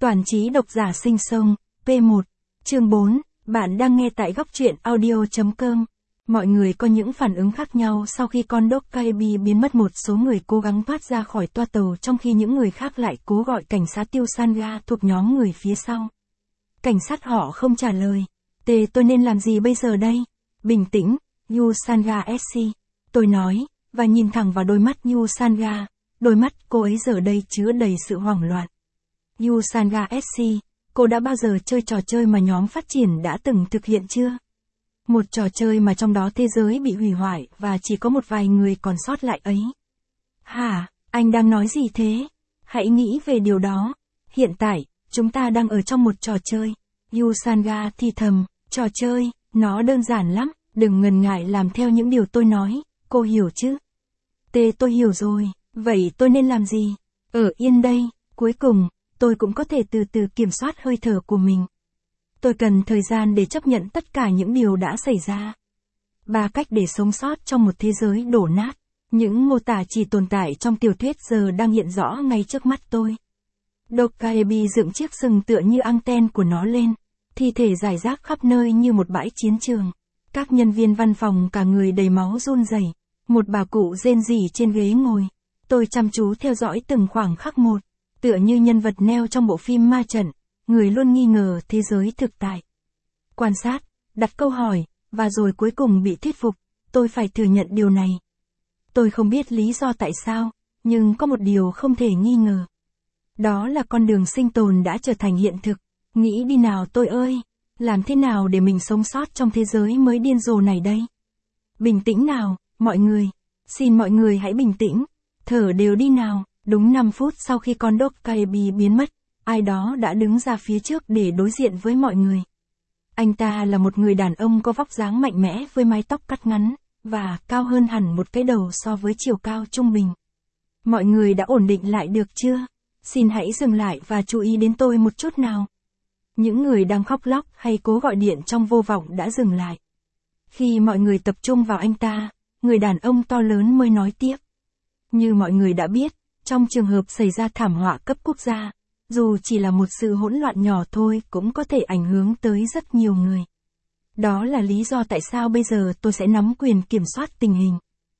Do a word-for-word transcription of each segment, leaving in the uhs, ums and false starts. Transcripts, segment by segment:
Toàn trí độc giả sinh sông, P một, chương bốn, bạn đang nghe tại góc truyện audio chấm com. Mọi người có những phản ứng khác nhau sau khi con Dokkaebi biến mất. Một số người cố gắng thoát ra khỏi toa tàu trong khi những người khác lại cố gọi cảnh sát Tiêu Sanga thuộc nhóm người phía sau. Cảnh sát họ không trả lời. Tê tôi nên làm gì bây giờ đây? Bình tĩnh, Yu Sanga sc. Tôi nói, và nhìn thẳng vào đôi mắt Yu Sanga. Đôi mắt cô ấy giờ đây chứa đầy sự hoảng loạn. Yu Sanga sc, cô đã bao giờ chơi trò chơi mà nhóm phát triển đã từng thực hiện chưa? Một trò chơi mà trong đó thế giới bị hủy hoại và chỉ có một vài người còn sót lại ấy. Hả, anh đang nói gì thế? Hãy nghĩ về điều đó. Hiện tại, chúng ta đang ở trong một trò chơi. Yu Sanga thì thầm, trò chơi, nó đơn giản lắm, đừng ngần ngại làm theo những điều tôi nói, cô hiểu chứ? Tê tôi hiểu rồi, vậy tôi nên làm gì? Ở yên đây, cuối cùng, tôi cũng có thể từ từ kiểm soát hơi thở của mình. Tôi cần thời gian để chấp nhận tất cả những điều đã xảy ra. Ba cách để sống sót trong một thế giới đổ nát. Những mô tả chỉ tồn tại trong tiểu thuyết giờ đang hiện rõ ngay trước mắt tôi. Dokkaebi dựng chiếc sừng tựa như anten của nó lên. Thi thể rải rác khắp nơi như một bãi chiến trường. Các nhân viên văn phòng cả người đầy máu run rẩy. Một bà cụ rên rỉ trên ghế ngồi. Tôi chăm chú theo dõi từng khoảng khắc một. Tựa như nhân vật neo trong bộ phim ma trận. Người luôn nghi ngờ thế giới thực tại. Quan sát, đặt câu hỏi, và rồi cuối cùng bị thuyết phục. Tôi phải thừa nhận điều này. Tôi không biết lý do tại sao, nhưng có một điều không thể nghi ngờ. Đó là con đường sinh tồn đã trở thành hiện thực. Nghĩ đi nào tôi ơi, làm thế nào để mình sống sót trong thế giới mới điên rồ này đây? Bình tĩnh nào, mọi người. Xin mọi người hãy bình tĩnh. Thở đều đi nào. Đúng năm phút sau khi con Dokkaebi biến mất, ai đó đã đứng ra phía trước để đối diện với mọi người. Anh ta là một người đàn ông có vóc dáng mạnh mẽ với mái tóc cắt ngắn, và cao hơn hẳn một cái đầu so với chiều cao trung bình. Mọi người đã ổn định lại được chưa? Xin hãy dừng lại và chú ý đến tôi một chút nào. Những người đang khóc lóc hay cố gọi điện trong vô vọng đã dừng lại. Khi mọi người tập trung vào anh ta, người đàn ông to lớn mới nói tiếp. Như mọi người đã biết, trong trường hợp xảy ra thảm họa cấp quốc gia, dù chỉ là một sự hỗn loạn nhỏ thôi cũng có thể ảnh hưởng tới rất nhiều người. Đó là lý do tại sao bây giờ tôi sẽ nắm quyền kiểm soát tình hình.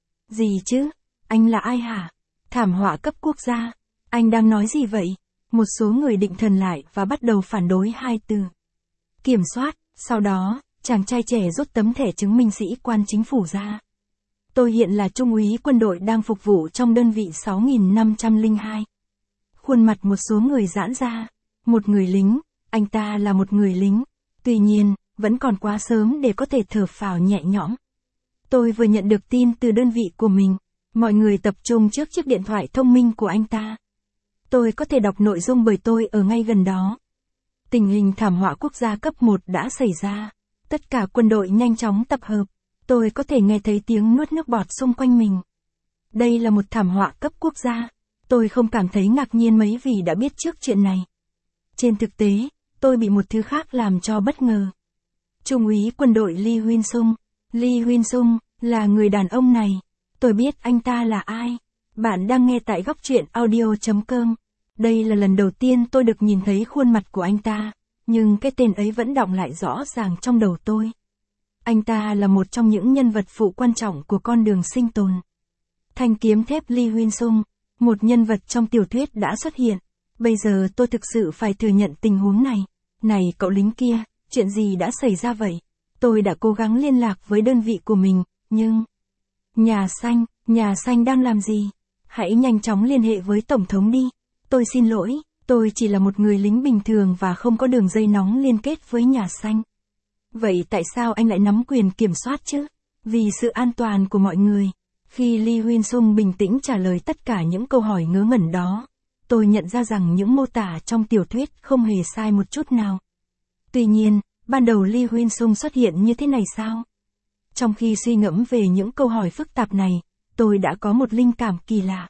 Gì chứ? Anh là ai hả? Thảm họa cấp quốc gia? Anh đang nói gì vậy? Một số người định thần lại và bắt đầu phản đối hai từ. Kiểm soát, sau đó, chàng trai trẻ rút tấm thẻ chứng minh sĩ quan chính phủ ra. Tôi hiện là trung úy quân đội đang phục vụ trong đơn vị sáu nghìn năm trăm lẻ hai. Khuôn mặt một số người giãn ra. Một người lính, anh ta là một người lính. Tuy nhiên, vẫn còn quá sớm để có thể thở phào nhẹ nhõm. Tôi vừa nhận được tin từ đơn vị của mình. Mọi người tập trung trước chiếc điện thoại thông minh của anh ta. Tôi có thể đọc nội dung bởi tôi ở ngay gần đó. Tình hình thảm họa quốc gia cấp một đã xảy ra. Tất cả quân đội nhanh chóng tập hợp. Tôi có thể nghe thấy tiếng nuốt nước bọt xung quanh mình. Đây là một thảm họa cấp quốc gia. Tôi không cảm thấy ngạc nhiên mấy vì đã biết trước chuyện này. Trên thực tế, tôi bị một thứ khác làm cho bất ngờ. Trung úy quân đội Lee Huynh Sung. Lee Huynh Sung là người đàn ông này. Tôi biết anh ta là ai. Bạn đang nghe tại góc truyện audio chấm com. Đây là lần đầu tiên tôi được nhìn thấy khuôn mặt của anh ta, nhưng cái tên ấy vẫn đọng lại rõ ràng trong đầu tôi. Anh ta là một trong những nhân vật phụ quan trọng của con đường sinh tồn. Thanh kiếm thép Lee Huynh Sung, một nhân vật trong tiểu thuyết đã xuất hiện. Bây giờ tôi thực sự phải thừa nhận tình huống này. Này cậu lính kia, chuyện gì đã xảy ra vậy? Tôi đã cố gắng liên lạc với đơn vị của mình, nhưng... Nhà xanh, nhà xanh đang làm gì? Hãy nhanh chóng liên hệ với Tổng thống đi. Tôi xin lỗi, tôi chỉ là một người lính bình thường và không có đường dây nóng liên kết với nhà xanh. Vậy tại sao anh lại nắm quyền kiểm soát chứ? Vì sự an toàn của mọi người. Khi Lee Huynh Sung bình tĩnh trả lời tất cả những câu hỏi ngớ ngẩn đó, tôi nhận ra rằng những mô tả trong tiểu thuyết không hề sai một chút nào. Tuy nhiên, ban đầu Lee Huynh Sung xuất hiện như thế này sao? Trong khi suy ngẫm về những câu hỏi phức tạp này, tôi đã có một linh cảm kỳ lạ.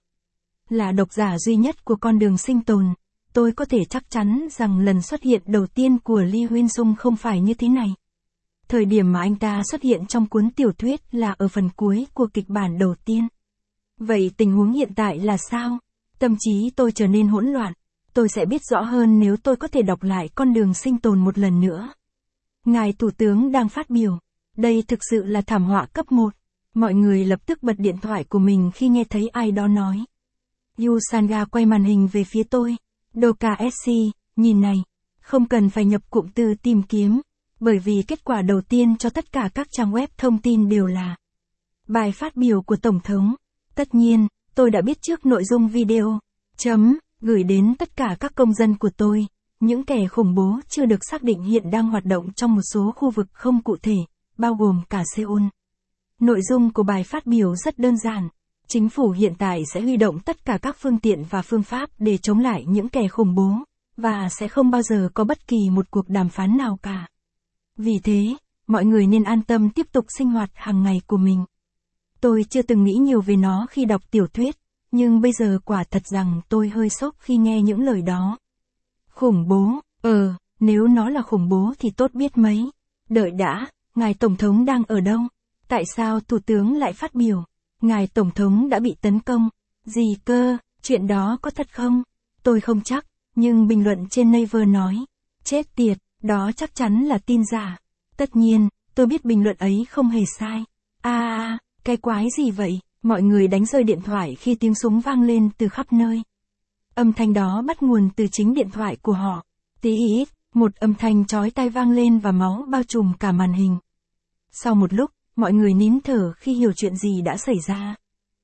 Là độc giả duy nhất của con đường sinh tồn, tôi có thể chắc chắn rằng lần xuất hiện đầu tiên của Lee Huynh Sung không phải như thế này. Thời điểm mà anh ta xuất hiện trong cuốn tiểu thuyết là ở phần cuối của kịch bản đầu tiên. Vậy tình huống hiện tại là sao? Tâm trí tôi trở nên hỗn loạn. Tôi sẽ biết rõ hơn nếu tôi có thể đọc lại con đường sinh tồn một lần nữa. Ngài Thủ tướng đang phát biểu. Đây thực sự là thảm họa cấp một. Mọi người lập tức bật điện thoại của mình khi nghe thấy ai đó nói. Yusanga quay màn hình về phía tôi. Doka ét xê, nhìn này. Không cần phải nhập cụm từ tìm kiếm. Bởi vì kết quả đầu tiên cho tất cả các trang web thông tin đều là bài phát biểu của Tổng thống. Tất nhiên, tôi đã biết trước nội dung video. Chấm, gửi đến tất cả các công dân của tôi. Những kẻ khủng bố chưa được xác định hiện đang hoạt động trong một số khu vực không cụ thể, bao gồm cả Seoul. Nội dung của bài phát biểu rất đơn giản. Chính phủ hiện tại sẽ huy động tất cả các phương tiện và phương pháp để chống lại những kẻ khủng bố, và sẽ không bao giờ có bất kỳ một cuộc đàm phán nào cả. Vì thế, mọi người nên an tâm tiếp tục sinh hoạt hàng ngày của mình. Tôi chưa từng nghĩ nhiều về nó khi đọc tiểu thuyết, nhưng bây giờ quả thật rằng tôi hơi sốc khi nghe những lời đó. Khủng bố, ờ, nếu nó là khủng bố thì tốt biết mấy. Đợi đã, ngài Tổng thống đang ở đâu? Tại sao Thủ tướng lại phát biểu? Ngài Tổng thống đã bị tấn công. Gì cơ, chuyện đó có thật không? Tôi không chắc, nhưng bình luận trên Naver nói. Chết tiệt, đó chắc chắn là tin giả. Tất nhiên, tôi biết bình luận ấy không hề sai. À, à, cái quái gì vậy? Mọi người đánh rơi điện thoại khi tiếng súng vang lên từ khắp nơi. Âm thanh đó bắt nguồn từ chính điện thoại của họ. Tí ít, một âm thanh chói tai vang lên và máu bao trùm cả màn hình. Sau một lúc, mọi người nín thở khi hiểu chuyện gì đã xảy ra.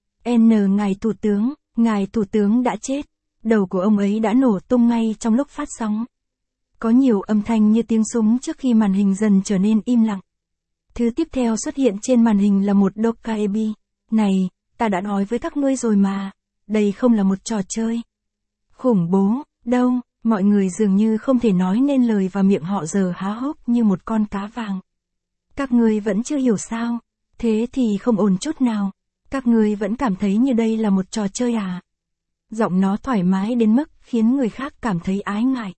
N ngài Thủ tướng, ngài Thủ tướng đã chết. Đầu của ông ấy đã nổ tung ngay trong lúc phát sóng. Có nhiều âm thanh như tiếng súng trước khi màn hình dần trở nên im lặng. Thứ tiếp theo xuất hiện trên màn hình là một dokaebi. Này, ta đã nói với các ngươi rồi mà. Đây không là một trò chơi. Khủng bố, đâu, mọi người dường như không thể nói nên lời và miệng họ giờ há hốc như một con cá vàng. Các ngươi vẫn chưa hiểu sao? Thế thì không ổn chút nào. Các ngươi vẫn cảm thấy như đây là một trò chơi à? Giọng nó thoải mái đến mức khiến người khác cảm thấy ái ngại.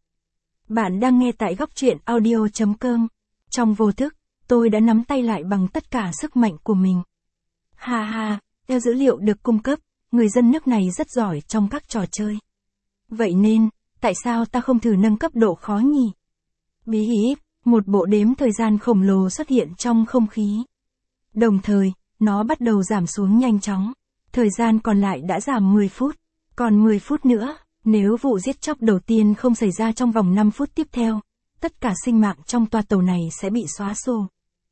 Bạn đang nghe tại góc truyện audio chấm com. Trong vô thức, tôi đã nắm tay lại bằng tất cả sức mạnh của mình. Ha ha, theo dữ liệu được cung cấp, người dân nước này rất giỏi trong các trò chơi. Vậy nên, tại sao ta không thử nâng cấp độ khó nhỉ? Bí hí, một bộ đếm thời gian khổng lồ xuất hiện trong không khí. Đồng thời, nó bắt đầu giảm xuống nhanh chóng. Thời gian còn lại đã giảm mười phút. Còn mười phút nữa, nếu vụ giết chóc đầu tiên không xảy ra trong vòng năm phút tiếp theo, tất cả sinh mạng trong toa tàu này sẽ bị xóa sổ.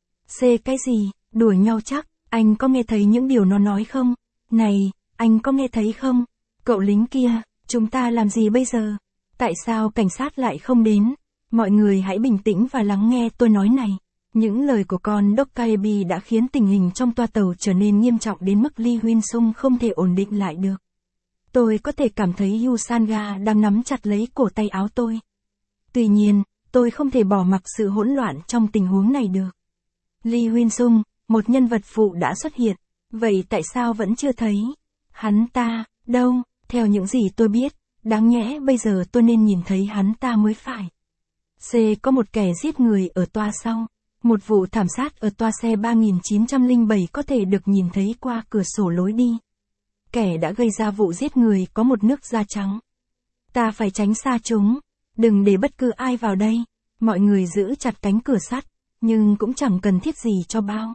C cái gì, đùa nhau chắc, anh có nghe thấy những điều nó nói không? Này, anh có nghe thấy không? Cậu lính kia, chúng ta làm gì bây giờ? Tại sao cảnh sát lại không đến? Mọi người hãy bình tĩnh và lắng nghe tôi nói này. Những lời của con Dokaebi đã khiến tình hình trong toa tàu trở nên nghiêm trọng đến mức Lee Huyên Sung không thể ổn định lại được. Tôi có thể cảm thấy Yusanga đang nắm chặt lấy cổ tay áo tôi. Tuy nhiên, tôi không thể bỏ mặc sự hỗn loạn trong tình huống này được. Lee Huyên Sung, một nhân vật phụ đã xuất hiện. Vậy tại sao vẫn chưa thấy? Hắn ta, đâu, theo những gì tôi biết, đáng nhẽ bây giờ tôi nên nhìn thấy hắn ta mới phải. C có một kẻ giết người ở toa sau. Một vụ thảm sát ở toa xe ba nghìn chín trăm lẻ bảy có thể được nhìn thấy qua cửa sổ lối đi. Kẻ đã gây ra vụ giết người có một nước da trắng. Ta phải tránh xa chúng. Đừng để bất cứ ai vào đây. Mọi người giữ chặt cánh cửa sắt, nhưng cũng chẳng cần thiết gì cho bao.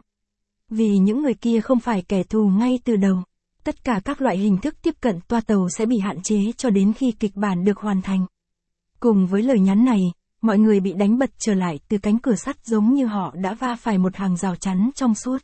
Vì những người kia không phải kẻ thù ngay từ đầu. Tất cả các loại hình thức tiếp cận toa tàu sẽ bị hạn chế cho đến khi kịch bản được hoàn thành. Cùng với lời nhắn này, mọi người bị đánh bật trở lại từ cánh cửa sắt giống như họ đã va phải một hàng rào chắn trong suốt.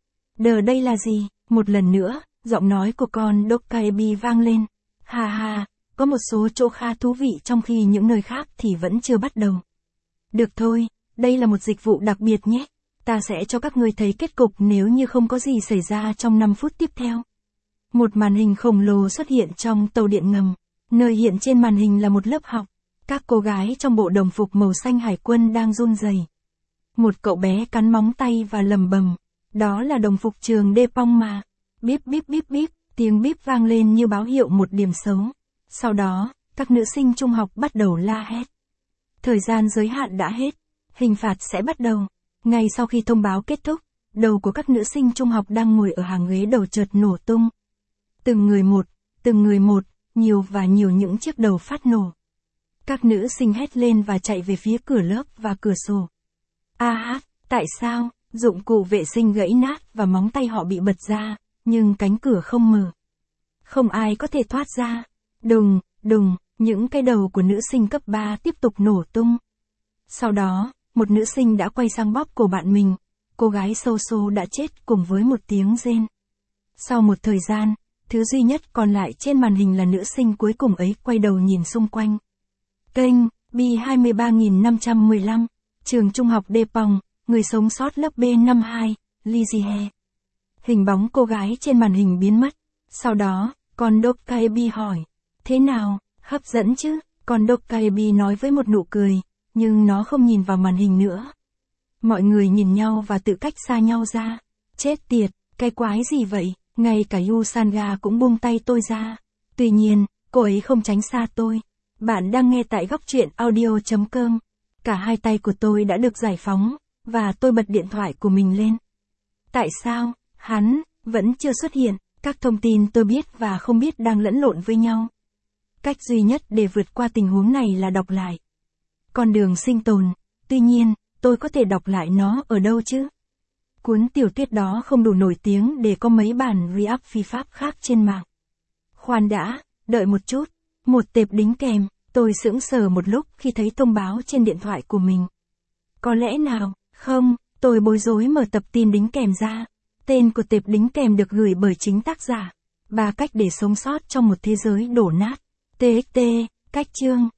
Đờ đây là gì? Một lần nữa, giọng nói của con Dokaebi vang lên. Ha ha, có một số chỗ khá thú vị trong khi những nơi khác thì vẫn chưa bắt đầu. Được thôi, đây là một dịch vụ đặc biệt nhé. Ta sẽ cho các ngươi thấy kết cục nếu như không có gì xảy ra trong năm phút tiếp theo. Một màn hình khổng lồ xuất hiện trong tàu điện ngầm, nơi hiện trên màn hình là một lớp học. Các cô gái trong bộ đồng phục màu xanh hải quân đang run rẩy. Một cậu bé cắn móng tay và lầm bầm. Đó là đồng phục trường Đê Pong mà. Bíp bíp bíp bíp, tiếng bíp vang lên như báo hiệu một điểm xấu. Sau đó, các nữ sinh trung học bắt đầu la hét. Thời gian giới hạn đã hết. Hình phạt sẽ bắt đầu. Ngay sau khi thông báo kết thúc, đầu của các nữ sinh trung học đang ngồi ở hàng ghế đầu chợt nổ tung. Từng người một, từng người một, nhiều và nhiều những chiếc đầu phát nổ. Các nữ sinh hét lên và chạy về phía cửa lớp và cửa sổ. A hát, tại sao? Dụng cụ vệ sinh gãy nát và móng tay họ bị bật ra, nhưng cánh cửa không mở. Không ai có thể thoát ra. Đùng, đùng, những cái đầu của nữ sinh cấp ba tiếp tục nổ tung. Sau đó, một nữ sinh đã quay sang bóp cổ bạn mình. Cô gái xấu số đã chết cùng với một tiếng rên. Sau một thời gian, thứ duy nhất còn lại trên màn hình là nữ sinh cuối cùng ấy quay đầu nhìn xung quanh. Kênh B hai ba năm một lăm, trường trung học Đề Pòng, người sống sót lớp B năm hai, Lizihe. Hình bóng cô gái trên màn hình biến mất. Sau đó, con Dokkaebi hỏi. Thế nào, hấp dẫn chứ? Con Dokkaebi nói với một nụ cười, nhưng nó không nhìn vào màn hình nữa. Mọi người nhìn nhau và tự cách xa nhau ra. Chết tiệt, cái quái gì vậy? Ngay cả Yusanga cũng buông tay tôi ra. Tuy nhiên, cô ấy không tránh xa tôi. Bạn đang nghe tại góc truyện audio chấm com. Cả hai tay của tôi đã được giải phóng, và tôi bật điện thoại của mình lên. Tại sao, hắn, vẫn chưa xuất hiện? Các thông tin tôi biết và không biết đang lẫn lộn với nhau. Cách duy nhất để vượt qua tình huống này là đọc lại. Con đường sinh tồn, tuy nhiên, tôi có thể đọc lại nó ở đâu chứ? Cuốn tiểu thuyết đó không đủ nổi tiếng để có mấy bản re-up phi pháp khác trên mạng. Khoan đã, đợi một chút. Một tệp đính kèm, tôi sững sờ một lúc khi thấy thông báo trên điện thoại của mình. Có lẽ nào, không, tôi bối rối mở tập tin đính kèm ra. Tên của tệp đính kèm được gửi bởi chính tác giả. Ba cách để sống sót trong một thế giới đổ nát. tê ích tê, cách chương.